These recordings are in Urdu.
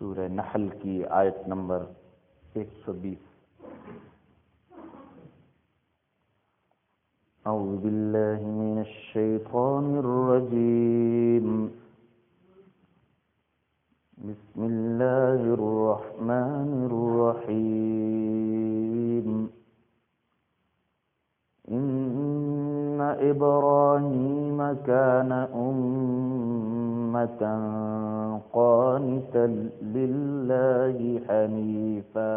سورہ نحل کی آیت نمبر 120۔ اعوذ باللہ من الشیطان الرجیم، بسم اللہ الرحمن الرحیم۔ ان ابراہیم کان امۃ قانتا للہ حنیفا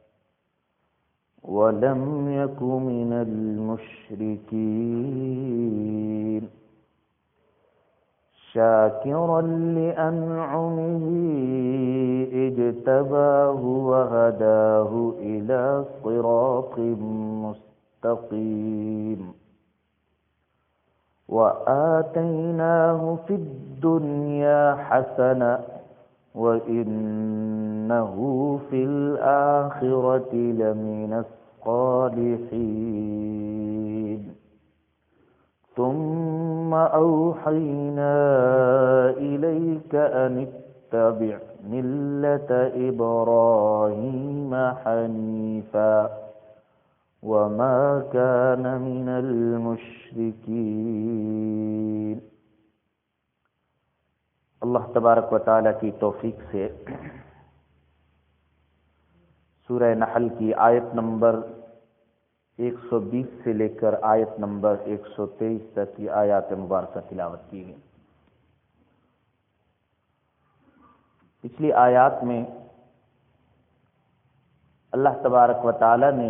ولم یک من المشرکین شاکرا لأنعمه اجتباه وهداه إلى صراط مستقيم وآتيناه في الدنيا حسنة وإنه في الآخرة لمن الصالحين ثم أوحينا إليك أن اتبع ملة إبراهيم حنيفا وما كان من المشركين۔ اللہ تبارک و تعالی کی توفیق سے سورہ نحل کی آیت نمبر 120 سے لے کر آیت نمبر 123 تک کی آیات مبارکہ تلاوت کی گئی۔ پچھلی آیات میں اللہ تبارک و تعالی نے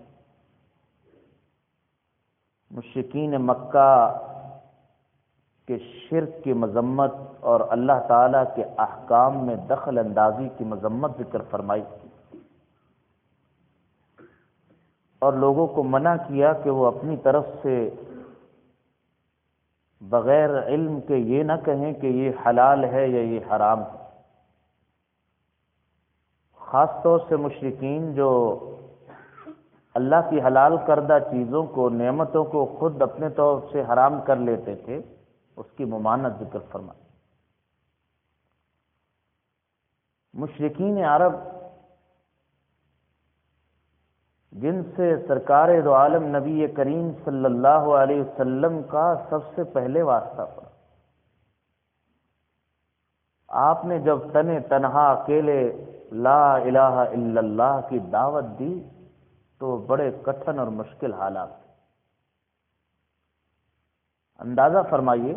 مشرکین مکہ کے شرک کی مذمت اور اللہ تعالیٰ کے احکام میں دخل اندازی کی مذمت ذکر فرمائی اور لوگوں کو منع کیا کہ وہ اپنی طرف سے بغیر علم کے یہ نہ کہیں کہ یہ حلال ہے یا یہ حرام ہے۔ خاص طور سے مشرکین جو اللہ کی حلال کردہ چیزوں کو، نعمتوں کو خود اپنے طور سے حرام کر لیتے تھے، اس کی ممانعت ذکر فرمائی۔ مشرکین عرب جن سے سرکار دو عالم نبی کریم صلی اللہ علیہ وسلم کا سب سے پہلے واسطہ پڑا، آپ نے جب تنہا اکیلے لا الہ الا اللہ کی دعوت دی تو بڑے کٹھن اور مشکل حالات تھے۔ اندازہ فرمائیے،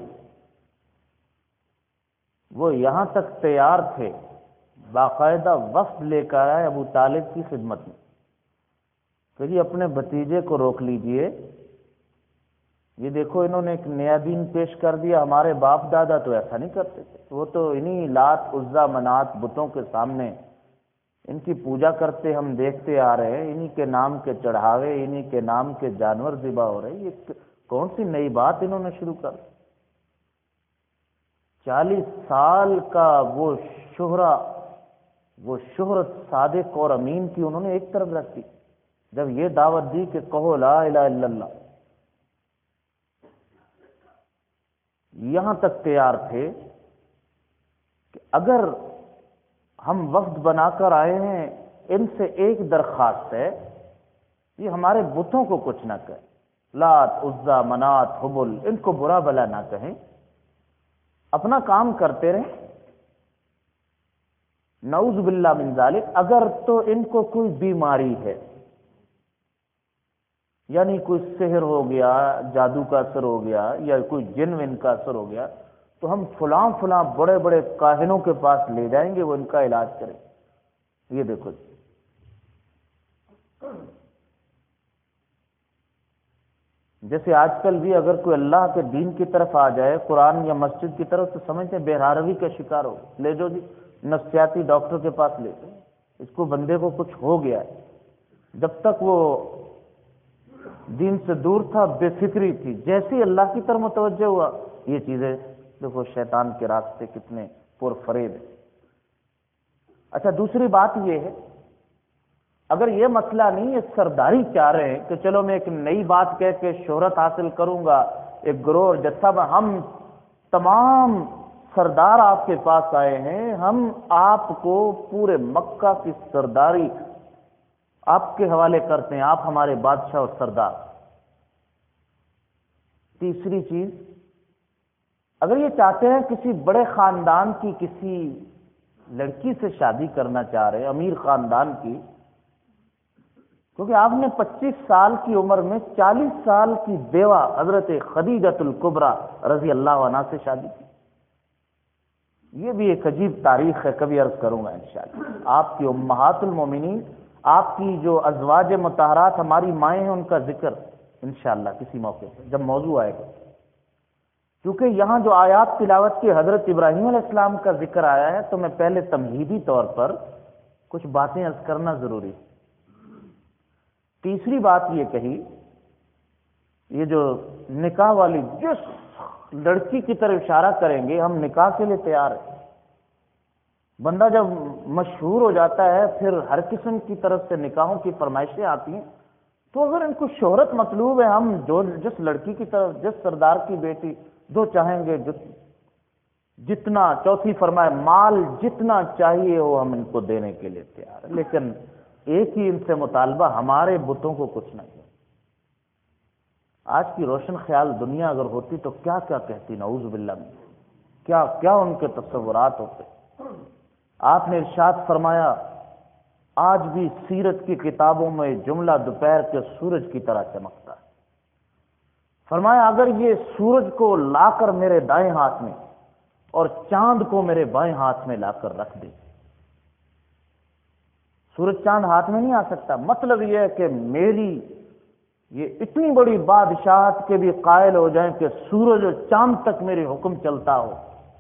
وہ یہاں تک تیار تھے، باقاعدہ وفد لے کر آئے ابو طالب کی خدمت میں کہ جی اپنے بھتیجے کو روک لیجئے، یہ دیکھو انہوں نے ایک نیا دین پیش کر دیا، ہمارے باپ دادا تو ایسا نہیں کرتے تھے، وہ تو انہی لات عزا منات بتوں کے سامنے ان کی پوجا کرتے ہم دیکھتے آ رہے ہیں، انہی کے نام کے چڑھاوے، انہی کے نام کے جانور ذبح ہو رہے ہیں، یہ کون سی نئی بات انہوں نے شروع کر؟ 40 سال کا وہ شہرت صادق اور امین کی انہوں نے ایک طرف رکھ دی، جب یہ دعوت دی کہ کہو لا الہ الا اللہ، یہاں تک تیار تھے کہ اگر ہم وفد بنا کر آئے ہیں، ان سے ایک درخواست ہے، یہ ہمارے بتوں کو کچھ نہ کہیں، لات عزا منات حبل ان کو برا بلا نہ کہیں، اپنا کام کرتے رہیں، نعوذ باللہ من ذالک، اگر تو ان کو کوئی بیماری ہے، یعنی کوئی سحر ہو گیا، جادو کا اثر ہو گیا، یا کوئی جن ون کا اثر ہو گیا، تو ہم فلاں بڑے بڑے کاہنوں کے پاس لے جائیں گے، وہ ان کا علاج کریں۔ یہ دیکھو جیسے آج کل بھی اگر کوئی اللہ کے دین کی طرف آ جائے، قرآن یا مسجد کی طرف، تو سمجھتے ہیں بہراروی کا شکار ہو، لے جو جی نفسیاتی ڈاکٹر کے پاس لے جائیں، اس کو بندے کو کچھ ہو گیا ہے۔ جب تک وہ دین سے دور تھا، بے فکری تھی، جیسے ہی اللہ کی طرف متوجہ ہوا، یہ چیزیں دیکھو شیطان کے راستے کتنے پر فریب ہیں۔ اچھا، دوسری بات یہ ہے، اگر یہ مسئلہ نہیں، یہ سرداری چاہ رہے ہیں کہ چلو میں ایک نئی بات کہہ کے شہرت حاصل کروں گا، ایک گروہ اور جتھا میں ہم تمام سردار آپ کے پاس آئے ہیں، ہم آپ کو پورے مکہ کی سرداری آپ کے حوالے کرتے ہیں، آپ ہمارے بادشاہ اور سردار۔ تیسری چیز، اگر یہ چاہتے ہیں کسی بڑے خاندان کی کسی لڑکی سے شادی کرنا چاہ رہے ہیں، امیر خاندان کی، کیونکہ آپ نے 25 سال کی عمر میں 40 سال کی بیوہ حضرت خدیجۃ الکبریٰ رضی اللہ عنہا سے شادی کی۔ یہ بھی ایک عجیب تاریخ ہے، کبھی عرض کروں گا انشاءاللہ۔ آپ کی امہات المومنین، آپ کی جو ازواج مطہرات ہماری مائیں ہیں، ان کا ذکر انشاءاللہ کسی موقع پہ جب موضوع آئے گا، کیونکہ یہاں جو آیات تلاوت کی حضرت ابراہیم علیہ السلام کا ذکر آیا ہے، تو میں پہلے تمہیدی طور پر کچھ باتیں عرض کرنا ضروری ہے۔ تیسری بات یہ کہی، یہ جو نکاح والی، جس لڑکی کی طرف اشارہ کریں گے ہم نکاح کے لیے تیار ہیں۔ بندہ جب مشہور ہو جاتا ہے، پھر ہر قسم کی طرف سے نکاحوں کی فرمائشیں آتی ہیں، تو اگر ان کو شہرت مطلوب ہے، ہم جس لڑکی کی طرف، جس سردار کی بیٹی جو چاہیں گے، جتنا، چوتھی فرمائے مال جتنا چاہیے ہو ہم ان کو دینے کے لیے تیار ہیں، لیکن ایک ہی ان سے مطالبہ، ہمارے بتوں کو کچھ نہیں ہے۔ آج کی روشن خیال دنیا اگر ہوتی تو کیا کیا کہتی، نعوذ باللہ من، کیا کیا ان کے تصورات ہوتے۔ آپ نے ارشاد فرمایا، آج بھی سیرت کی کتابوں میں جملہ دوپہر کے سورج کی طرح چمکتا ہے۔ فرمایا اگر یہ سورج کو لا کر میرے دائیں ہاتھ میں اور چاند کو میرے بائیں ہاتھ میں لا کر رکھ دے، سورج چاند ہاتھ میں نہیں آ سکتا۔ مطلب یہ ہے کہ میری یہ اتنی بڑی بادشاہت کے بھی قائل ہو جائیں کہ سورج اور چاند تک میرے حکم چلتا ہو،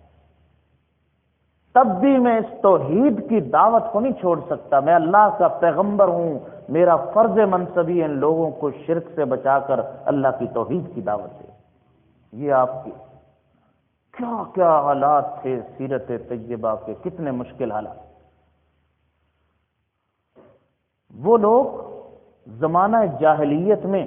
تب بھی میں اس توحید کی دعوت کو نہیں چھوڑ سکتا۔ میں اللہ کا پیغمبر ہوں، میرا فرض منصبی ان لوگوں کو شرک سے بچا کر اللہ کی توحید کی دعوت ہے۔ یہ آپ کی کیا کیا حالات تھے سیرت طیبہ کے، کتنے مشکل حالات۔ وہ لوگ زمانہ جاہلیت میں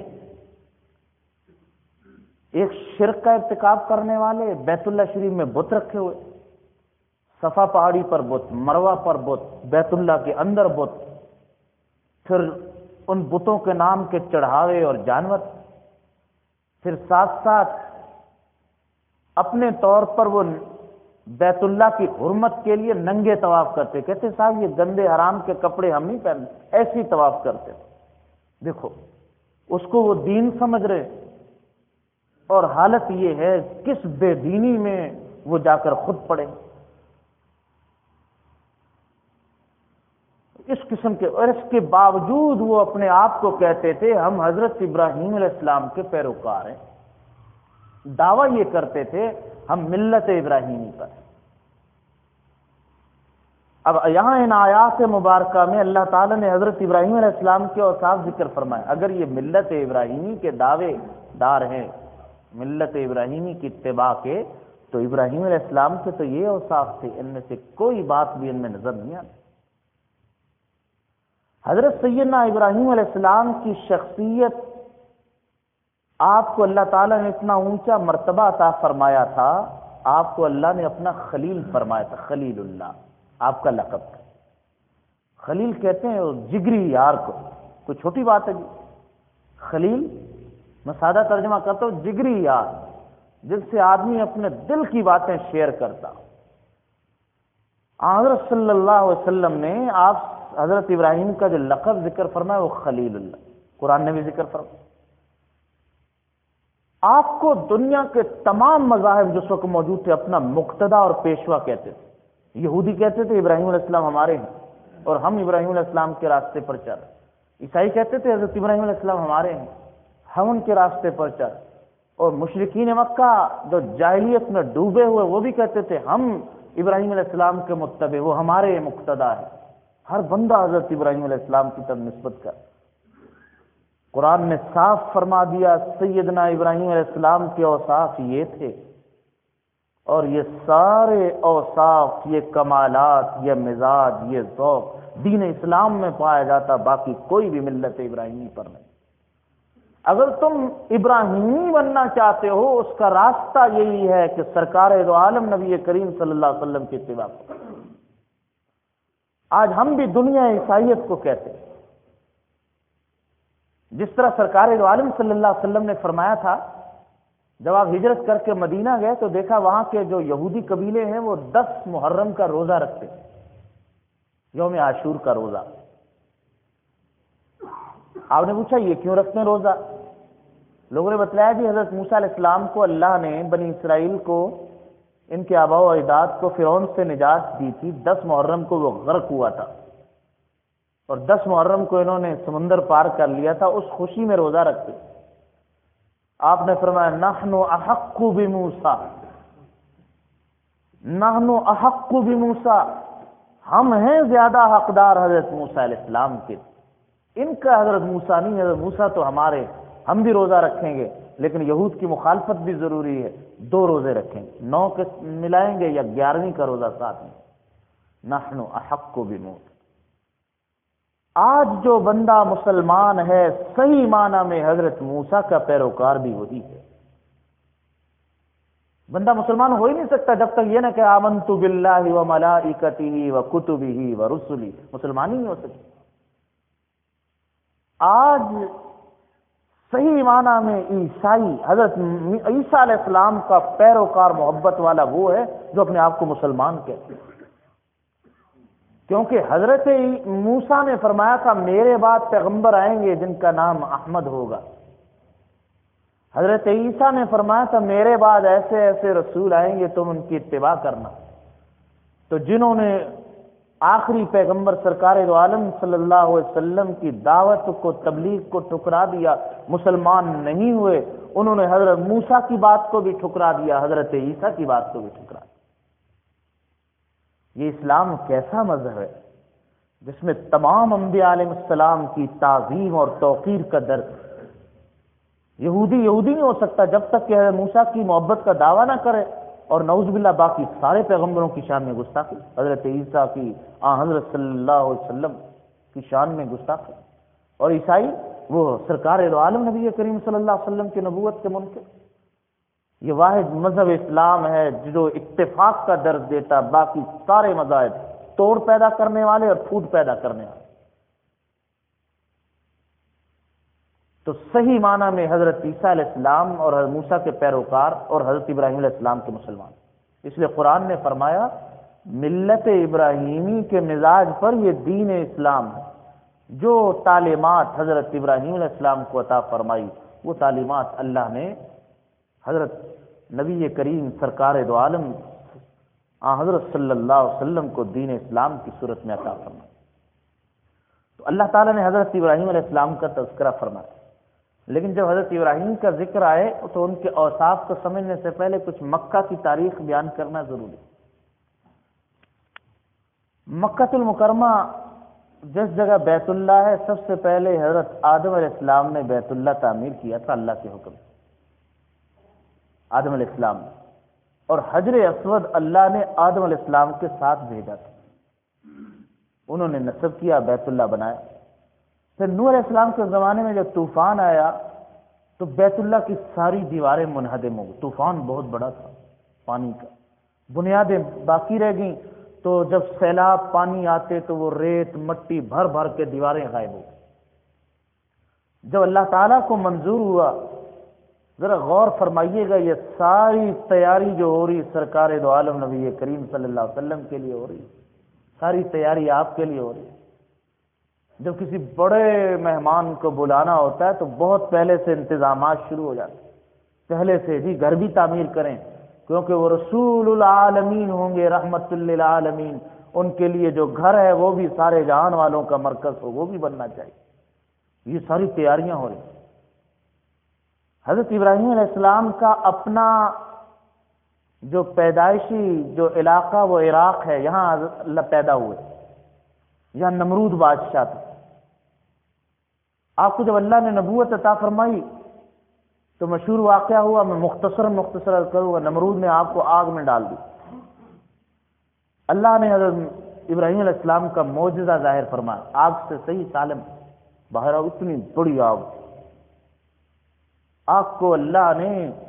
ایک شرک کا ارتکاب کرنے والے، بیت اللہ شریف میں بت رکھے ہوئے، صفا پہاڑی پر بت، مروہ پر بت، بیت اللہ کے اندر بت، پھر ان بتوں کے نام کے چڑھاوے اور جانور، پھر ساتھ ساتھ اپنے طور پر وہ بیت اللہ کی حرمت کے لیے ننگے طواف کرتے، کہتے صاحب یہ گندے حرام کے کپڑے ہم نہیں پہنتے، ایسے ہی طواف کرتے۔ دیکھو اس کو وہ دین سمجھ رہے، اور حالت یہ ہے کس بے دینی میں وہ جا کر خود پڑے۔ اس قسم کے، اور اس کے باوجود وہ اپنے آپ کو کہتے تھے ہم حضرت ابراہیم علیہ السلام کے پیروکار ہیں، دعویٰ یہ کرتے تھے ہم ملت ابراہیمی پر۔ اب یہاں ان آیات مبارکہ میں اللہ تعالیٰ نے حضرت ابراہیم علیہ السلام کے اوصاف ذکر فرمائے۔ اگر یہ ملت ابراہیمی کے دعوے دار ہیں، ملت ابراہیمی کی اتباع کے، تو ابراہیم علیہ السلام کے تو یہ اوصاف تھے، ان میں سے کوئی بات بھی ان میں نظر نہیں آتی۔ حضرت سیدنا ابراہیم علیہ السلام کی شخصیت، آپ کو اللہ تعالیٰ نے اتنا اونچا مرتبہ عطا فرمایا تھا، آپ کو اللہ نے اپنا خلیل فرمایا تھا، خلیل اللہ آپ کا لقب تھا۔ خلیل کہتے ہیں جگری یار کو، کوئی چھوٹی بات ہے جی؟ خلیل میں سادہ ترجمہ کرتا ہوں، جگری یار، جس سے آدمی اپنے دل کی باتیں شیئر کرتا۔ حضرت صلی اللہ علیہ وسلم نے آپ حضرت ابراہیم کا جو لقب ذکر فرمایا وہ خلیل اللہ، قرآن نے بھی ذکر فرمایا۔ آپ کو دنیا کے تمام مذاہب جس وقت موجود تھے اپنا مقتدا اور پیشوا کہتے تھے۔ یہودی کہتے تھے ابراہیم علیہ السلام ہمارے ہیں اور ہم ابراہیم علیہ السلام کے راستے پر چل رہے۔ عیسائی کہتے تھے حضرت ابراہیم علیہ السلام ہمارے ہیں، ہم ان کے راستے پر چل۔ اور مشرکین مکہ جو جاہلیت میں ڈوبے ہوئے وہ بھی کہتے تھے ہم ابراہیم علیہ السلام کے متبع، وہ ہمارے مقتدا ہے۔ ہر بندہ حضرت ابراہیم علیہ السلام کی طرف نسبت کر۔ قرآن نے صاف فرما دیا سیدنا ابراہیم علیہ السلام کے اوصاف یہ تھے، اور یہ سارے اوصاف، یہ کمالات، یہ مزاج، یہ ذوق دین اسلام میں پایا جاتا، باقی کوئی بھی ملت ابراہیمی پر نہیں۔ اگر تم ابراہیمی بننا چاہتے ہو اس کا راستہ یہی ہے کہ سرکار دو عالم نبی کریم صلی اللہ علیہ وسلم کی اتباع کرو۔ آج ہم بھی دنیا عیسائیت کو کہتے ہیں، جس طرح سرکار دو عالم صلی اللہ علیہ وسلم نے فرمایا تھا، جب آپ ہجرت کر کے مدینہ گئے تو دیکھا وہاں کے جو یہودی قبیلے ہیں وہ 10 محرم کا روزہ رکھتے ہیں، یوم عاشور کا روزہ۔ آپ نے پوچھا یہ کیوں رکھتے ہیں روزہ؟ لوگوں نے بتلایا جی حضرت موسیٰ علیہ السلام کو اللہ نے بنی اسرائیل کو، ان کے آباء و اجداد کو فرعون سے نجات دی تھی، 10 محرم کو وہ غرق ہوا تھا اور 10 محرم کو انہوں نے سمندر پار کر لیا تھا، اس خوشی میں روزہ رکھتے۔ آپ نے فرمایا نحن احق بموسیٰ، نحن احق بموسیٰ، ہم ہیں زیادہ حقدار حضرت موسیٰ علیہ السلام کے، ان کا حضرت موسیٰ نہیں، حضرت موسیٰ تو ہمارے، ہم بھی روزہ رکھیں گے، لیکن یہود کی مخالفت بھی ضروری ہے، 2 روزے رکھیں گے، 9 کے ملائیں گے یا 11ویں کا روزہ ساتھ میں۔ نحن احق بموسیٰ۔ آج جو بندہ مسلمان ہے صحیح معنی میں حضرت موسیٰ کا پیروکار بھی وہی ہے۔ بندہ مسلمان ہو ہی نہیں سکتا جب تک یہ نہ کہ آمنت باللہ و ملائکتہ و کتبہ و رسلہ، مسلمان ہی نہیں ہو سکتا۔ آج صحیح معنی میں عیسائی، حضرت عیسیٰ علیہ السلام کا پیروکار محبت والا وہ ہے جو اپنے آپ کو مسلمان کہتے ہیں، کیونکہ حضرت موسیٰ نے فرمایا تھا میرے بعد پیغمبر آئیں گے جن کا نام احمد ہوگا، حضرت عیسیٰ نے فرمایا تھا میرے بعد ایسے ایسے رسول آئیں گے تم ان کی اتباع کرنا۔ تو جنہوں نے آخری پیغمبر سرکار دو عالم صلی اللہ علیہ وسلم کی دعوت کو، تبلیغ کو ٹھکرا دیا، مسلمان نہیں ہوئے، انہوں نے حضرت موسیٰ کی بات کو بھی ٹھکرا دیا، حضرت عیسیٰ کی بات کو بھی ٹھکرا دیا۔ یہ اسلام کیسا مذہب ہے جس میں تمام انبیاء علیہ السلام کی تعظیم اور توقیر کا درس ہے۔ یہودی نہیں ہو سکتا جب تک کہ حضرت موسیٰ کی محبت کا دعویٰ نہ کرے، اور نعوذ باللہ باقی سارے پیغمبروں کی شان میں گستاخی، حضرت عیسیٰ کی، حضرت صلی اللہ علیہ وسلم کی شان میں گستاخی، اور عیسائی وہ سرکار دو عالم نبی کریم صلی اللہ علیہ وسلم کی نبوت کے منکر۔ یہ واحد مذہب اسلام ہے جو اتفاق کا درس دیتا، باقی سارے مذاہب توڑ پیدا کرنے والے اور پھوٹ پیدا کرنے والے۔ تو صحیح معنی میں حضرت عیسیٰ علیہ السلام اور حضرت موسیٰ کے پیروکار اور حضرت ابراہیم علیہ السلام کے مسلمان، اس لیے قرآن نے فرمایا ملت ابراہیمی کے مزاج پر یہ دین اسلام ہے۔ جو تعلیمات حضرت ابراہیم علیہ السلام کو عطا فرمائی وہ تعلیمات اللہ نے حضرت نبی کریم سرکار دو عالم حضرت صلی اللہ علیہ وسلم کو دین اسلام کی صورت میں عطا فرمائی۔ تو اللہ تعالیٰ نے حضرت ابراہیم علیہ السلام کا تذکرہ فرمایا، لیکن جب حضرت ابراہیم کا ذکر آئے تو ان کے اوصاف کو سمجھنے سے پہلے کچھ مکہ کی تاریخ بیان کرنا ضروری۔ مکہ المکرمہ جس جگہ بیت اللہ ہے، سب سے پہلے حضرت آدم علیہ السلام نے بیت اللہ تعمیر کیا تھا اللہ کے حکم سے، آدم علیہ السلام نے، اور حجر اسود اللہ نے آدم علیہ السلام کے ساتھ بھیجا تھا، انہوں نے نصب کیا، بیت اللہ بنایا۔ پھر نوح علیہ السلام کے زمانے میں جب طوفان آیا تو بیت اللہ کی ساری دیواریں منہدم ہو گئی، طوفان بہت بڑا تھا پانی کا، بنیادیں باقی رہ گئیں، تو جب سیلاب پانی آتے تو وہ ریت مٹی بھر بھر کے دیواریں غائب ہو گئی۔ جب اللہ تعالیٰ کو منظور ہوا، ذرا غور فرمائیے گا، یہ ساری تیاری جو ہو رہی سرکار دو عالم نبی کریم صلی اللہ علیہ وسلم کے لیے ہو رہی، ساری تیاری آپ کے لیے ہو رہی۔ جب کسی بڑے مہمان کو بلانا ہوتا ہے تو بہت پہلے سے انتظامات شروع ہو جاتے، پہلے سے جی گھر بھی تعمیر کریں، کیونکہ وہ رسول العالمین ہوں گے، رحمت للعالمین، ان کے لیے جو گھر ہے وہ بھی سارے جہان والوں کا مرکز ہو، وہ بھی بننا چاہیے۔ یہ ساری تیاریاں ہو رہی۔ حضرت ابراہیم علیہ السلام کا اپنا جو پیدائشی جو علاقہ وہ عراق ہے، یہاں اللہ پیدا ہوئے، یہاں نمرود بادشاہ تھا۔ آپ کو جب اللہ نے نبوت عطا فرمائی تو مشہور واقعہ ہوا، میں مختصر کروں گا، نمرود نے آپ کو آگ میں ڈال دی۔ اللہ نے حضرت ابراہیم علیہ السلام کا معجزہ ظاہر فرمایا، آگ سے صحیح سالم باہر آؤ، اتنی بڑی آگ، آگ کو اللہ نے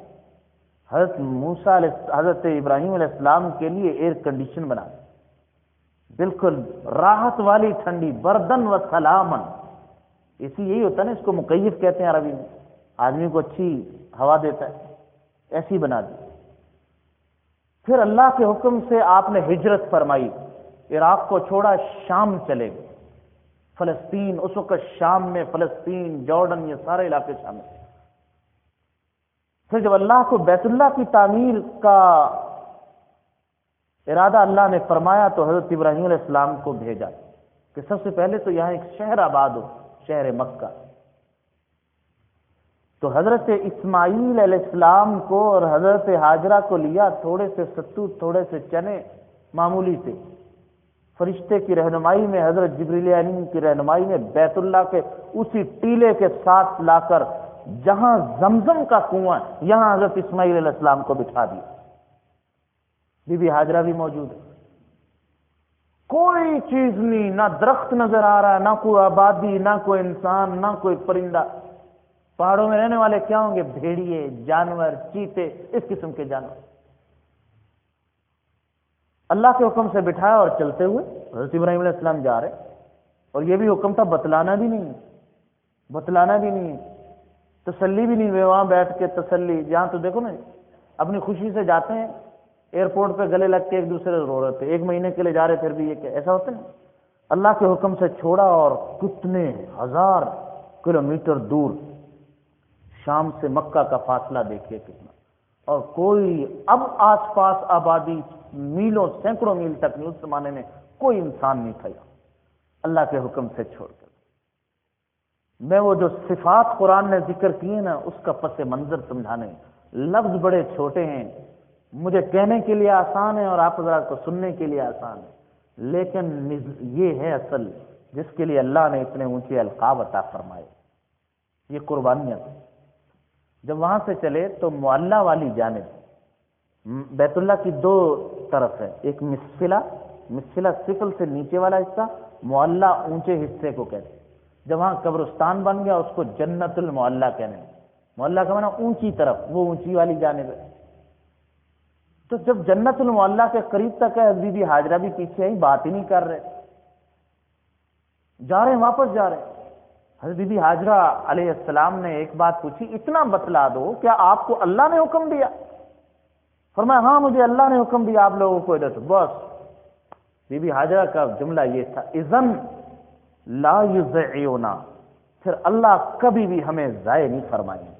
حضرت ابراہیم علیہ السلام کے لیے ایئر کنڈیشن بنا، بالکل راحت والی ٹھنڈی، بردن و سلامن، اسی یہی ہوتا ہے نا، اس کو مکیف کہتے ہیں عربی میں، آدمی کو اچھی ہوا دیتا ہے، ایسی بنا دی۔ پھر اللہ کے حکم سے آپ نے ہجرت فرمائی، عراق کو چھوڑا، شام چلے گئے، فلسطین، اس وقت شام میں فلسطین، جارڈن، یہ سارے علاقے شامل ہیں۔ پھر جب اللہ کو بیت اللہ کی تعمیر کا ارادہ اللہ نے فرمایا تو حضرت ابراہیم علیہ السلام کو بھیجا کہ سب سے پہلے تو یہاں ایک شہر آباد ہو، شہر مکہ۔ تو حضرت اسماعیل علیہ السلام کو اور حضرت ہاجرہ کو لیا، تھوڑے سے ستو، تھوڑے سے چنے، معمولی سے، فرشتے کی رہنمائی میں، حضرت جبریل امین کی رہنمائی میں، بیت اللہ کے اسی ٹیلے کے ساتھ لا کر جہاں زمزم کا کنواں، یہاں حضرت اسماعیل علیہ السلام کو بٹھا دیا۔ بی بی ہاجرہ بھی موجود ہے، کوئی چیز نہیں، نہ درخت نظر آ رہا، نہ کوئی آبادی، نہ کوئی انسان، نہ کوئی پرندہ۔ پہاڑوں میں رہنے والے کیا ہوں گے؟ بھیڑیے، جانور، چیتے، اس قسم کے جانور۔ اللہ کے حکم سے بٹھایا اور چلتے ہوئے حضرت ابراہیم علیہ السلام جا رہے، اور یہ بھی حکم تھا بتلانا بھی نہیں، تسلی بھی نہیں ہوئے وہاں بیٹھ کے تسلی، جہاں تو دیکھو نا اپنی خوشی سے جاتے ہیں، ایئرپورٹ پہ گلے لگ کے ایک دوسرے سے رو رہے تھے، 1 مہینے کے لیے جا رہے، پھر بھی یہ کہ ایسا ہوتا ہے۔ اللہ کے حکم سے چھوڑا اور کتنے ہزار کلومیٹر دور، شام سے مکہ کا فاصلہ دیکھیے کتنا، اور کوئی اب آس پاس آبادی میلوں، سینکڑوں میل تک نہیں، اس زمانے میں کوئی انسان نہیں تھا اللہ کے حکم سے چھوڑ کر۔ میں وہ جو صفات قرآن نے ذکر کیے نا، اس کا پس منظر سمجھانے، لفظ بڑے چھوٹے ہیں، مجھے کہنے کے لیے آسان ہے اور آپ حضرات کو سننے کے لیے آسان ہے، لیکن یہ ہے اصل جس کے لیے اللہ نے اتنے اونچے القاب عطا فرمائے، یہ قربانیاں۔ جب وہاں سے چلے تو معلّہ والی جانب، بیت اللہ کی 2 طرف ہے، ایک مسفلہ سفل سے نیچے والا حصہ، معلّہ اونچے حصے کو کہتے ہیں۔ جب وہاں قبرستان بن گیا اس کو جنت المعلّہ کہنے، معلّہ کا معنی اونچی طرف، وہ اونچی والی جانب ہے۔ تو جب جنت المعلّہ کے قریب تک ہے، بی بی ہاجرہ بھی پیچھے ہی بات ہی نہیں کر رہے، جا رہے ہیں، واپس جا رہے ہیں۔ حضرت بی بی ہاجرہ علیہ السلام نے ایک بات پوچھی، اتنا بتلا دو، کیا آپ کو اللہ نے حکم دیا؟ فرمایا ہاں مجھے اللہ نے حکم دیا آپ لوگوں کو ادھر سے۔ بس بی بی ہاجرہ کا جملہ یہ تھا، اذن لا یضیعنا، پھر اللہ کبھی بھی ہمیں ضائع نہیں فرمائیں گے۔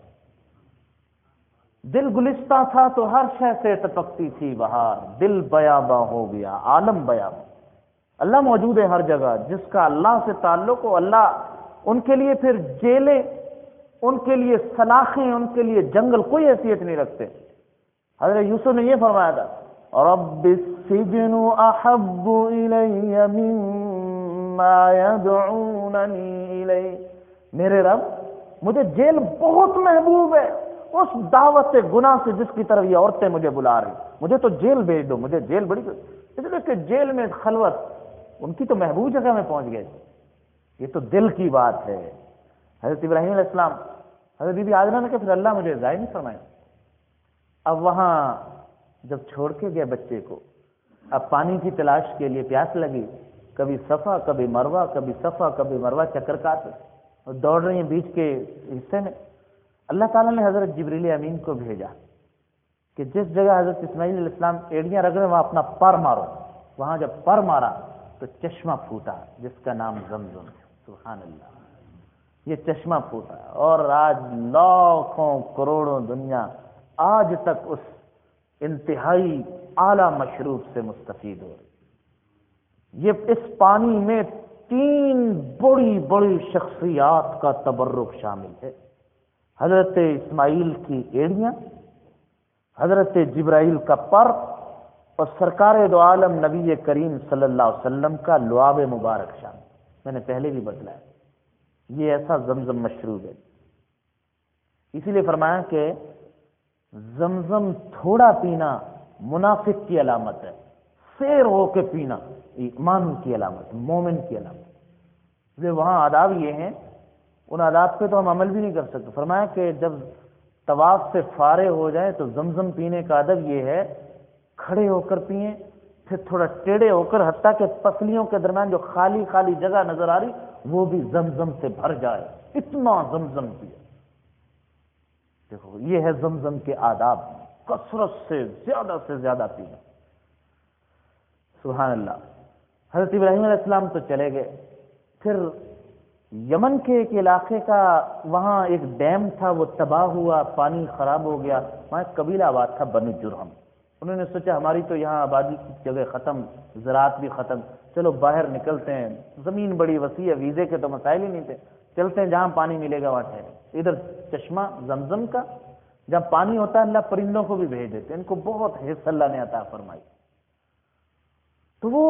دل گلستہ تھا تو ہر شے سے ٹپکتی تھی بہار، دل بیاباں ہو گیا، عالم بیاباں۔ اللہ موجود ہے ہر جگہ، جس کا اللہ سے تعلق ہو، اللہ ان کے لیے پھر جیلیں، ان کے لیے سلاخیں، ان کے لیے جنگل کوئی حیثیت نہیں رکھتے۔ حضرت یوسف نے یہ فرمایا تھا، رب السجن احب الی مما یدعوننی الی، میرے رب مجھے جیل بہت محبوب ہے اس دعوت گناہ سے جس کی طرف یہ عورتیں مجھے بلا رہی، مجھے تو جیل بھیج دو، مجھے جیل بڑی، اس لیے کہ جیل میں خلوت، ان کی تو محبوب جگہ میں پہنچ گئے، یہ تو دل کی بات ہے۔ حضرت ابراہیم علیہ السلام، حضرت بی بی ہاجرہ نے کہا پھر اللہ مجھے ضائع نہیں فرمائے۔ اب وہاں جب چھوڑ کے گئے بچے کو، اب پانی کی تلاش کے لیے پیاس لگی، کبھی صفا کبھی مروہ، کبھی صفا کبھی مروہ چکر کاٹ اور دوڑ رہی ہیں بیچ کے حصے میں۔ اللہ تعالیٰ نے حضرت جبریل امین کو بھیجا کہ جس جگہ حضرت اسماعیل علیہ السلام ایڑیاں رگڑے وہاں اپنا پر مارو۔ وہاں جب پر مارا تو چشمہ پھوٹا جس کا نام زمزم ہے، سبحان اللہ، یہ چشمہ پھوٹا، اور آج لاکھوں کروڑوں دنیا آج تک اس انتہائی اعلیٰ مشروب سے مستفید ہو رہی۔ یہ اس پانی میں 3 بڑی بڑی شخصیات کا تبرک شامل ہے، حضرت اسماعیل کی ایڑیاں، حضرت جبرائیل کا پر، اور سرکار دو عالم نبی کریم صلی اللہ علیہ وسلم کا لعاب مبارک شامل۔ میں نے پہلے بھی بتلایا یہ ایسا زمزم مشروب ہے، اسی لیے فرمایا کہ زمزم تھوڑا پینا منافق کی علامت ہے، سیر ہو کے پینا ایمان کی علامت، مومن کی علامت۔ اس لیے وہاں آداب یہ ہیں، ان آداب پہ تو ہم عمل بھی نہیں کر سکتے۔ فرمایا کہ جب طواف سے فارغ ہو جائے تو زمزم پینے کا ادب یہ ہے کھڑے ہو کر پئیں، پھر تھوڑا ٹیڑھے ہو کر، حتیٰ کہ پسلیوں کے درمیان جو خالی خالی جگہ نظر آ رہی وہ بھی زمزم سے بھر جائے، اتنا زمزم پیا۔ دیکھو یہ ہے زمزم کے آداب، کثرت سے زیادہ پینا۔ سبحان اللہ۔ حضرت ابراہیم علیہ السلام تو چلے گئے، پھر یمن کے ایک علاقے کا وہاں ایک ڈیم تھا، وہ تباہ ہوا، پانی خراب ہو گیا، وہاں ایک قبیلہ آباد تھا بنو جرہم۔ انہوں نے سوچا ہماری تو یہاں آبادی کی جگہ ختم، زراعت بھی ختم، چلو باہر نکلتے ہیں، زمین بڑی وسیع ہے، ویزے کے تو مسائل ہی نہیں تھے، چلتے ہیں جہاں پانی ملے گا وہاں ٹھہرے۔ ادھر چشمہ زمزم کا جب پانی ہوتا ہے اللہ پرندوں کو بھی بھیج دیتے ہیں، ان کو بہت حصہ اللہ نے عطا فرمائی۔ تو وہ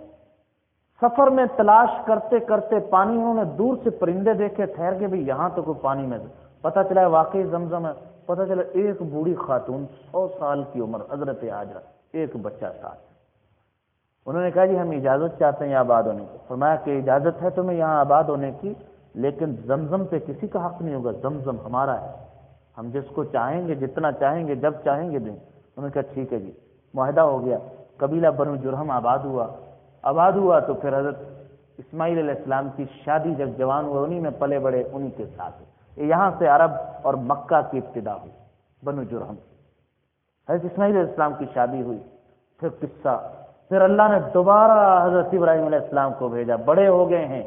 سفر میں تلاش کرتے کرتے پانی، انہوں نے دور سے پرندے دیکھے، ٹھہر کے بھی یہاں تو کوئی پانی میں پتہ چلا ہے واقعی زمزم ہے۔ پتہ چلا ایک بوڑھی خاتون 100 سال کی عمر، حضرت ہاجرہ، ایک بچہ ساتھ۔ انہوں نے کہا جی ہم اجازت چاہتے ہیں یہاں آباد ہونے کی۔ فرمایا کہ اجازت ہے تمہیں یہاں آباد ہونے کی، لیکن زمزم پہ کسی کا حق نہیں ہوگا، زمزم ہمارا ہے، ہم جس کو چاہیں گے، جتنا چاہیں گے، جب چاہیں گے دیں۔ انہوں نے کہا ٹھیک ہے جی، معاہدہ ہو گیا۔ قبیلہ بنو جرہم آباد ہوا تو پھر حضرت اسماعیل علیہ السلام کی شادی جب جوان ہوئے، انہی میں پلے بڑے، انہی کے ساتھ۔ یہاں سے عرب اور مکہ کی ابتدا ہوئی، بنو جرہم۔ حضرت اسماعیل علیہ السلام کی شادی ہوئی، پھر قصہ، پھر اللہ نے دوبارہ حضرت ابراہیم علیہ السلام کو بھیجا، بڑے ہو گئے ہیں،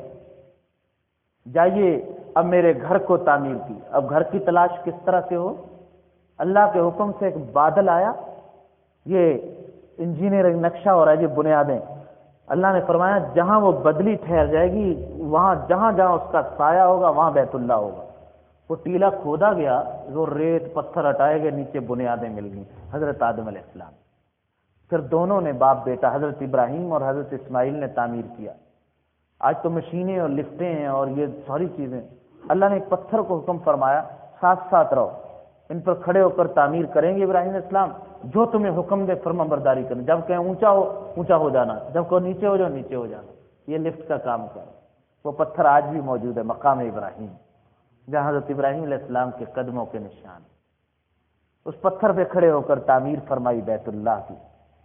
جائیے اب میرے گھر کو تعمیر کی۔ اب گھر کی تلاش کس طرح سے ہو؟ اللہ کے حکم سے ایک بادل آیا، یہ انجینئرنگ نقشہ ہو رہا ہے جی، بنیادیں۔ اللہ نے فرمایا جہاں وہ بدلی ٹھہر جائے گی، وہاں جہاں جہاں اس کا سایہ ہوگا وہاں بیت اللہ ہوگا۔ وہ ٹیلا کھودا گیا، وہ ریت پتھر ہٹائے گئے، نیچے بنیادیں مل گئیں، حضرت آدم علیہ السلام۔ پھر دونوں نے باپ بیٹا حضرت ابراہیم اور حضرت اسماعیل نے تعمیر کیا۔ آج تو مشینیں اور لفٹیں ہیں اور یہ ساری چیزیں، اللہ نے ایک پتھر کو حکم فرمایا ساتھ ساتھ رہو، ان پر کھڑے ہو کر تعمیر کریں گے ابراہیم علیہ السلام، جو تمہیں حکم دے فرما برداری کرنا، جب کہیں اونچا ہو جانا، جب کہو نیچے ہو جاؤ نیچے ہو جانا، یہ لفٹ کا کام کر۔ وہ پتھر آج بھی موجود ہے مقام ابراہیم، جہاں حضرت ابراہیم علیہ السلام کے قدموں کے نشان، اس پتھر پہ کھڑے ہو کر تعمیر فرمائی بیت اللہ کی۔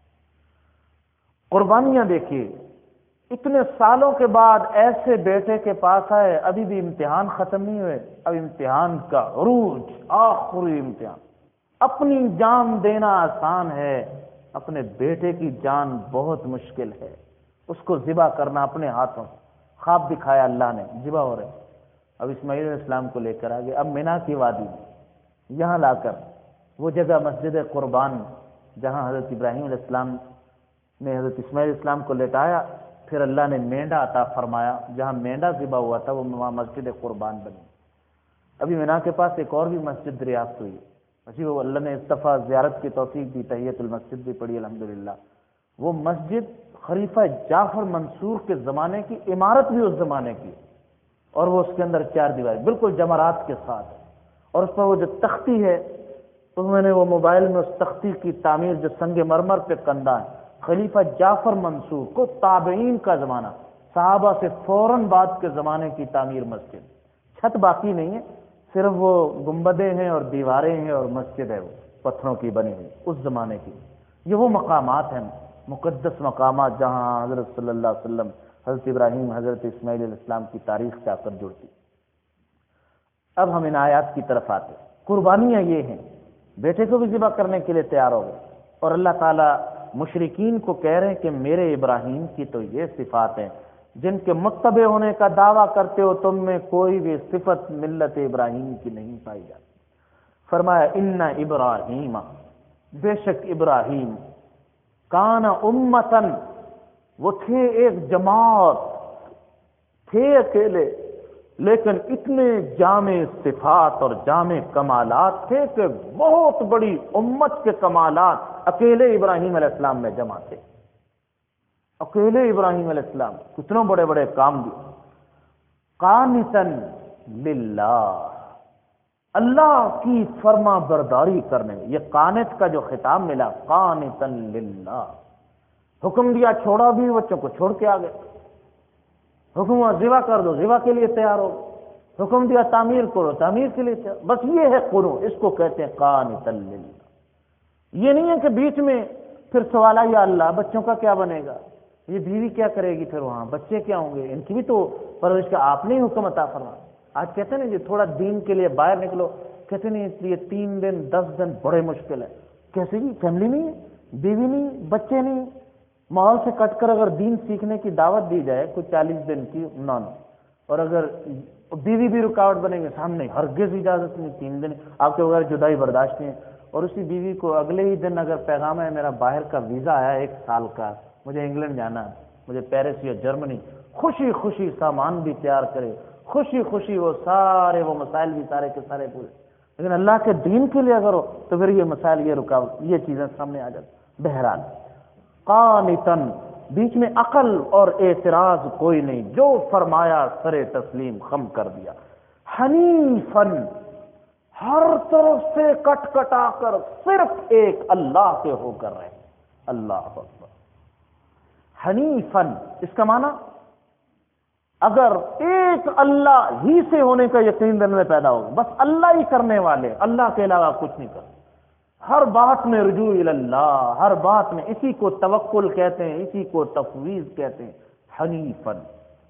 قربانیاں دیکھیے، اتنے سالوں کے بعد ایسے بیٹے کے پاس آئے، ابھی بھی امتحان ختم نہیں ہوئے، اب امتحان کا عروج، آخری امتحان۔ اپنی جان دینا آسان ہے، اپنے بیٹے کی جان بہت مشکل ہے، اس کو ذبح کرنا اپنے ہاتھوں۔ خواب دکھایا اللہ نے، ذبح ہو رہے۔ اب اسماعیل علیہ السلام کو لے کر آگے، اب مینا کی وادی میں یہاں لا کر وہ جگہ مسجد قربان جہاں حضرت ابراہیم علیہ السلام نے حضرت اسماعیل علیہ السلام کو لٹایا، پھر اللہ نے مینڈا عطا فرمایا، جہاں مینڈا ذبح ہوا تھا وہ وہاں مسجد قربان بنی۔ ابھی مینا کے پاس ایک اور بھی مسجد دریافت ہوئی، اسی وہ اللہ نے اس دفعہ زیارت کی توفیق دی، تحیۃ المسجد بھی پڑھی الحمدللہ۔ وہ مسجد خلیفہ جعفر منصور کے زمانے کی، عمارت بھی اس زمانے کی، اور وہ اس کے اندر 4 دیواریں بالکل جمرات کے ساتھ، اور اس پر وہ جو تختی ہے، تو میں نے وہ موبائل میں اس تختی کی تعمیر جو سنگ مرمر پہ کندہ ہے، خلیفہ جعفر منصور کو تابعین کا زمانہ، صحابہ سے فوراً بعد کے زمانے کی تعمیر مسجد، چھت باقی نہیں ہے، صرف وہ گنبدیں ہیں اور دیواریں ہیں اور مسجد ہے وہ پتھروں کی بنی ہوئی اس زمانے کی۔ یہ وہ مقامات ہیں، مقدس مقامات، جہاں حضرت صلی اللہ علیہ وسلم، حضرت ابراہیم، حضرت اسماعیل علیہ السلام کی تاریخ سے آ کر جڑتی۔ اب ہم ان آیات کی طرف آتے۔ قربانیاں یہ ہیں، بیٹے کو بھی ذبح کرنے کے لیے تیار ہو گئے، اور اللہ تعالیٰ مشرکین کو کہہ رہے ہیں کہ میرے ابراہیم کی تو یہ صفات ہیں جن کے متبع ہونے کا دعویٰ کرتے ہو، تم میں کوئی بھی صفت ملت ابراہیم کی نہیں پائی جاتی۔ فرمایا ان ابراہیم، بے شک ابراہیم، کان امتن، وہ تھے ایک جماعت، تھے اکیلے، لیکن اتنے جامع صفات اور جامع کمالات تھے کہ بہت بڑی امت کے کمالات اکیلے ابراہیم علیہ السلام میں جمع تھے۔ اکیلے ابراہیم علیہ السلام کتنے بڑے بڑے کام دیے۔ قانتاً للہ، اللہ کی فرما برداری کرنے، یہ قانت کا جو خطاب ملا، قانتاً للہ، حکم دیا چھوڑا بھی، بچوں کو چھوڑ کے آ گئے، حکم ہوا ذبح کر دو، ذبح کے لیے تیار ہو، حکم دیا تعمیر کرو، تعمیر کے لیے بس یہ ہے قنوت، اس کو کہتے ہیں قانتا للہ۔ یہ نہیں ہے کہ بیچ میں پھر سوال یا اللہ بچوں کا کیا بنے گا، یہ بیوی کیا کرے گی، پھر وہاں بچے کیا ہوں گے، ان کی بھی تو پرورش کا آپ نے ہی حکم عطا فرمایا۔ آج کہتے ہیں نا جی تھوڑا دین کے لیے باہر نکلو، کہتے نہیں اس لیے 3 دن 10 دن بڑے مشکل ہے۔ کیسے جی، فیملی نہیں ہے، بیوی نہیں، بچے نہیں، ماحول سے کٹ کر اگر دین سیکھنے کی دعوت دی جائے کوئی 40 دن کی نہ، اور اگر بیوی بھی رکاوٹ بنے گی سامنے، ہرگز اجازت نہیں، 3 دن آپ کے بغیر جدائی برداشت نہیں ہے۔ اور اسی بیوی کو اگلے ہی دن اگر پیغام ہے میرا باہر کا ویزا آیا 1 سال کا، مجھے انگلینڈ جانا ہے، مجھے پیرس یا جرمنی، خوشی خوشی سامان بھی تیار کرے، خوشی خوشی وہ سارے وہ مسائل بھی سارے کے سارے پورے، لیکن اللہ کے دین کے لیے اگر ہو تو پھر یہ مسائل، یہ رکاوٹ، یہ چیزیں سامنے آ جاتی۔ بہرحال قانتن، بیچ میں عقل اور اعتراض کوئی نہیں، جو فرمایا سر تسلیم خم کر دیا۔ حنیفن، ہر طرف سے کٹ کٹا کر صرف ایک اللہ کے ہو کر رہے، اللہ اکبر۔ حنیفن اس کا معنی اگر ایک اللہ ہی سے ہونے کا یقین دل میں پیدا ہوگا، بس اللہ ہی کرنے والے، اللہ کے علاوہ کچھ نہیں کرتے، ہر بات میں رجوع اللہ، ہر بات میں، اسی کو توکل کہتے ہیں، اسی کو تفویض کہتے ہیں، حنیفن۔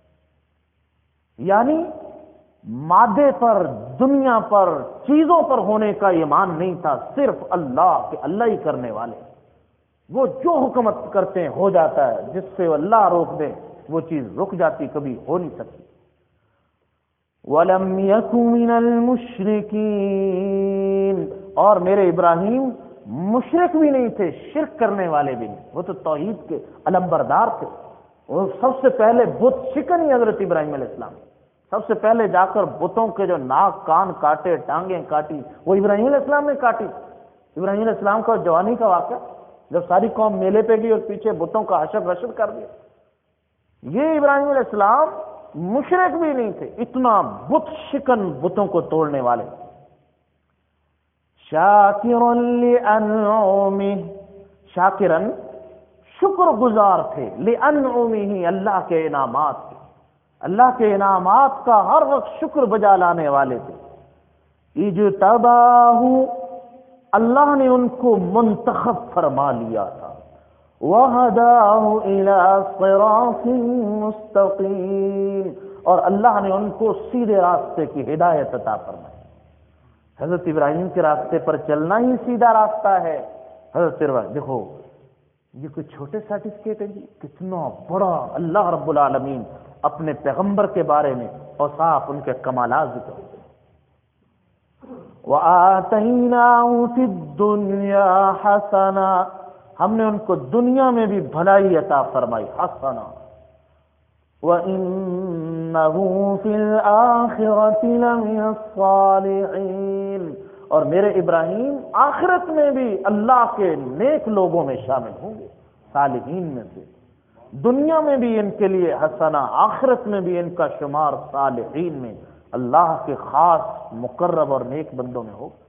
یعنی مادے پر، دنیا پر، چیزوں پر ہونے کا ایمان نہیں تھا، صرف اللہ کے، اللہ ہی کرنے والے، وہ جو حکمت کرتے ہیں ہو جاتا ہے، جس سے اللہ روک دے وہ چیز رک جاتی، کبھی ہو نہیں سکتی۔ وَلَمْ يَكُ مِنَ الْمُشْرِكِينَ، اور میرے ابراہیم مشرک بھی نہیں تھے، شرک کرنے والے بھی نہیں، وہ تو توحید کے علمبردار تھے۔ وہ سب سے پہلے بت شکن ہی حضرت ابراہیم علیہ السلام، سب سے پہلے جا کر بتوں کے جو ناک کان کاٹے، ٹانگیں کاٹی، وہ ابراہیم علیہ السلام نے کاٹی۔ ابراہیم علیہ السلام کا جوانی کا واقعہ، جب ساری قوم میلے پہ گئی اور پیچھے بتوں کا حشر رشر کر دیا۔ یہ ابراہیم علیہ السلام مشرک بھی نہیں تھے، اتنا بت شکن، بتوں کو توڑنے والے۔ شاکرا لانعمہ، شاکرا شکر گزار تھے، لانعمہ اللہ کے انعامات کے، اللہ کے انعامات کا ہر وقت شکر بجا لانے والے تھے۔ اجتباہ، اللہ نے ان کو منتخب فرما لیا تھا۔ وَهَدَاهُ إِلَىٰ صِرَاطٍ مُسْتَقِيمٍ، اور اللہ نے ان کو سیدھے راستے کی ہدایت عطا فرمائی۔ حضرت ابراہیم کے راستے پر چلنا ہی سیدھا راستہ ہے۔ حضرت ابراہیم دیکھو، یہ کوئی چھوٹے سرٹیفکیٹ ہے جی، کتنا بڑا اللہ رب العالمین اپنے پیغمبر کے بارے میں اوصاف، ان کے کمالات ذکر ہوتے ہیں۔ وَآتَيْنَاهُ فِي الدُّنْيَا حَسَنًا، ہم نے ان کو دنیا میں بھی بھلائی عطا فرمائی، حسنا۔ وَإِنَّهُ فِي الْآخِرَةِ لَمِنَ الصَّالِحِينَ، اور میرے ابراہیم آخرت میں بھی اللہ کے نیک لوگوں میں شامل ہوں گے، صالحین میں سے۔ دنیا میں بھی ان کے لیے حسنا، آخرت میں بھی ان کا شمار صالحین میں، اللہ کے خاص مقرب اور نیک بندوں میں ہوگا۔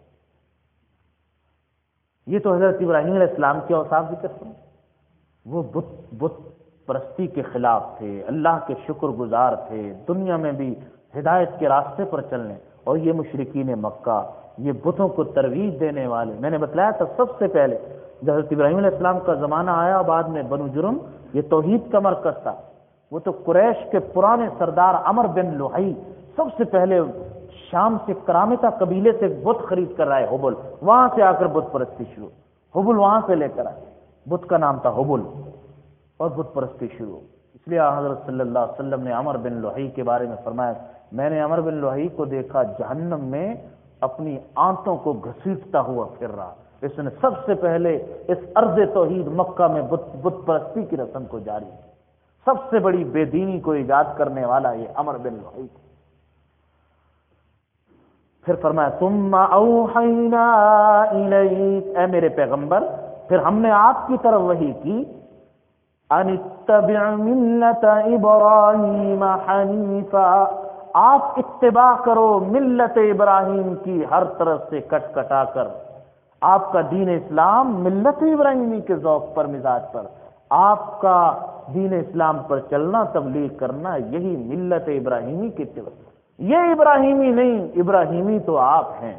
یہ تو حضرت ابراہیم علیہ السلام کے اوصاف ذکر ہیں۔ وہ بت پرستی کے خلاف تھے، اللہ کے شکر گزار تھے، دنیا میں بھی ہدایت کے راستے پر چلنے، اور یہ مشرکین مکہ، یہ بتوں کو ترویج دینے والے۔ میں نے بتلایا تھا سب سے پہلے جب حضرت ابراہیم علیہ السلام کا زمانہ آیا، بعد میں بنو جرم، یہ توحید کا مرکز تھا۔ وہ تو قریش کے پرانے سردار عمر بن لوہی سب سے پہلے شام سے کرامتا قبیلے سے بت خرید کر آئے، حبل، وہاں سے آ کر بت پرستی شروع، حبل وہاں سے لے کر آئے، بت کا نام تھا حبل، اور بت پرستی شروع۔ اس لیے حضرت صلی اللہ علیہ وسلم نے عمر بن لوہی کے بارے میں فرمایا، میں نے عمر بن لوہی کو دیکھا جہنم میں اپنی آنتوں کو گھسیٹتا ہوا پھر رہا، اس نے سب سے پہلے اس ارض توحید مکہ میں بت پرستی کی رسم کو جاری کی، سب سے بڑی بے دینی کو ایجاد کرنے والا یہ عمر بن لوہی تھا۔ پھر فرمایا ثم اوحینا الیک، اے میرے پیغمبر پھر ہم نے آپ کی طرف وحی کی، ان اتبع ملت ابراہیم حنیفا، آپ اتباع کرو ملت ابراہیم کی، ہر طرف سے کٹ کٹا کر آپ کا دین اسلام ملت ابراہیمی کے ذوق پر، مزاج پر، آپ کا دین اسلام پر چلنا، تبلیغ کرنا، یہی ملت ابراہیمی کی اتباع۔ یہ ابراہیمی نہیں، ابراہیمی تو آپ ہیں۔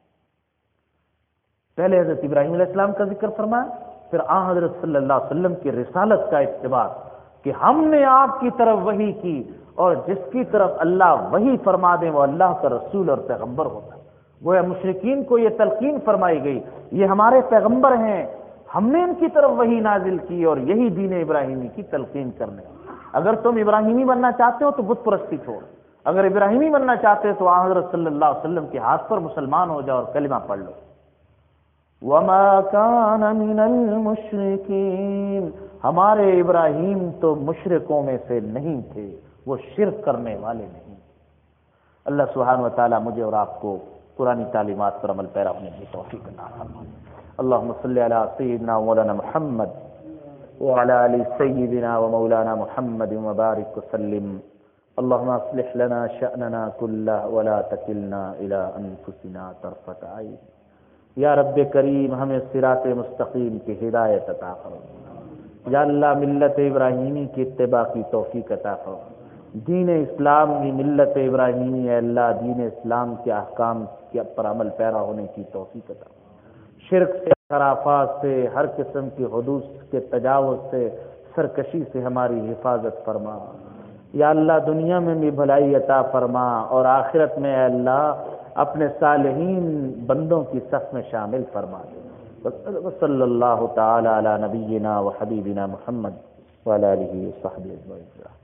پہلے حضرت ابراہیم علیہ السلام کا ذکر فرمایا، پھر حضرت صلی اللہ علیہ وسلم کی رسالت کا اتباع کہ ہم نے آپ کی طرف وحی کی، اور جس کی طرف اللہ وحی فرما دے وہ اللہ کا رسول اور پیغمبر ہوتا ہے۔ گویا مشرکین کو یہ تلقین فرمائی گئی، یہ ہمارے پیغمبر ہیں، ہم نے ان کی طرف وحی نازل کی، اور یہی دین ابراہیمی کی تلقین کرنے۔ اگر تم ابراہیمی بننا چاہتے ہو تو بت پرستی چھوڑ، اگر ابراہیمی بننا چاہتے ہو تو حضرت صلی اللہ علیہ وسلم کے ہاتھ پر مسلمان ہو جاؤ اور کلمہ پڑھ لو۔ وما كان من المشرکین، ہمارے ابراہیم تو مشرکوں میں سے نہیں تھے، وہ شرک کرنے والے نہیں۔ اللہ سبحانہ وتعالی مجھے اور آپ کو قرآنی تعلیمات پر عمل پیرا ہونے کی توفیق عطا فرمائے۔ اللهم صل على سيدنا ومولانا محمد وعلى آل سيدنا ومولانا محمد وبارك وسلم۔ اللهم اصلح لنا شأننا كله ولا تكلنا إلى أنفسنا طرفة عين۔ یا رب کریم ہمیں صراط مستقیم کی ہدایت عطا فرما۔ یا اللہ ملت ابراہیمی کی اتباع کی توفیق عطا فرما۔ دین اسلام کی ملت ابراہیمی ہے اللہ، دین اسلام کے احکام کے پر عمل پیرا ہونے کی توفیق عطا فرما۔ شرک سے، خرافات سے، ہر قسم کی حدود کے تجاوز سے، سرکشی سے ہماری حفاظت فرما۔ یا اللہ دنیا میں بھی بھلائی عطا فرما، اور آخرت میں اے اللہ اپنے صالحین بندوں کی صف میں شامل فرما دے۔ صلی اللہ تعالی علی نبینا و حبیبنا محمد وعلی آلہ وصحبہ اجمعین۔